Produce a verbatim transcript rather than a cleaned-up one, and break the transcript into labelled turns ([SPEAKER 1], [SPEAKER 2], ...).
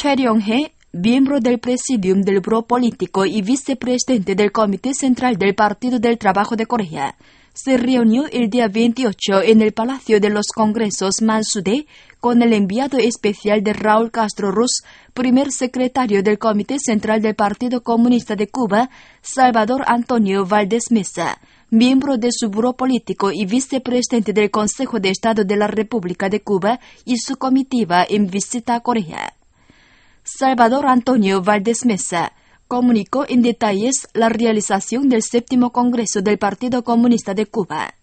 [SPEAKER 1] Choi Ryong-hae, miembro del Presidium del Buró Político y vicepresidente del Comité Central del Partido del Trabajo de Corea, se reunió el día veintiocho en el Palacio de los Congresos Mansudae con el enviado especial de Raúl Castro Ruz, primer secretario del Comité Central del Partido Comunista de Cuba, Salvador Antonio Valdés Mesa, miembro de su Buró Político y vicepresidente del Consejo de Estado de la República de Cuba y su comitiva en visita a Corea. Salvador Antonio Valdés Mesa comunicó en detalles la realización del séptimo Congreso del Partido Comunista de Cuba.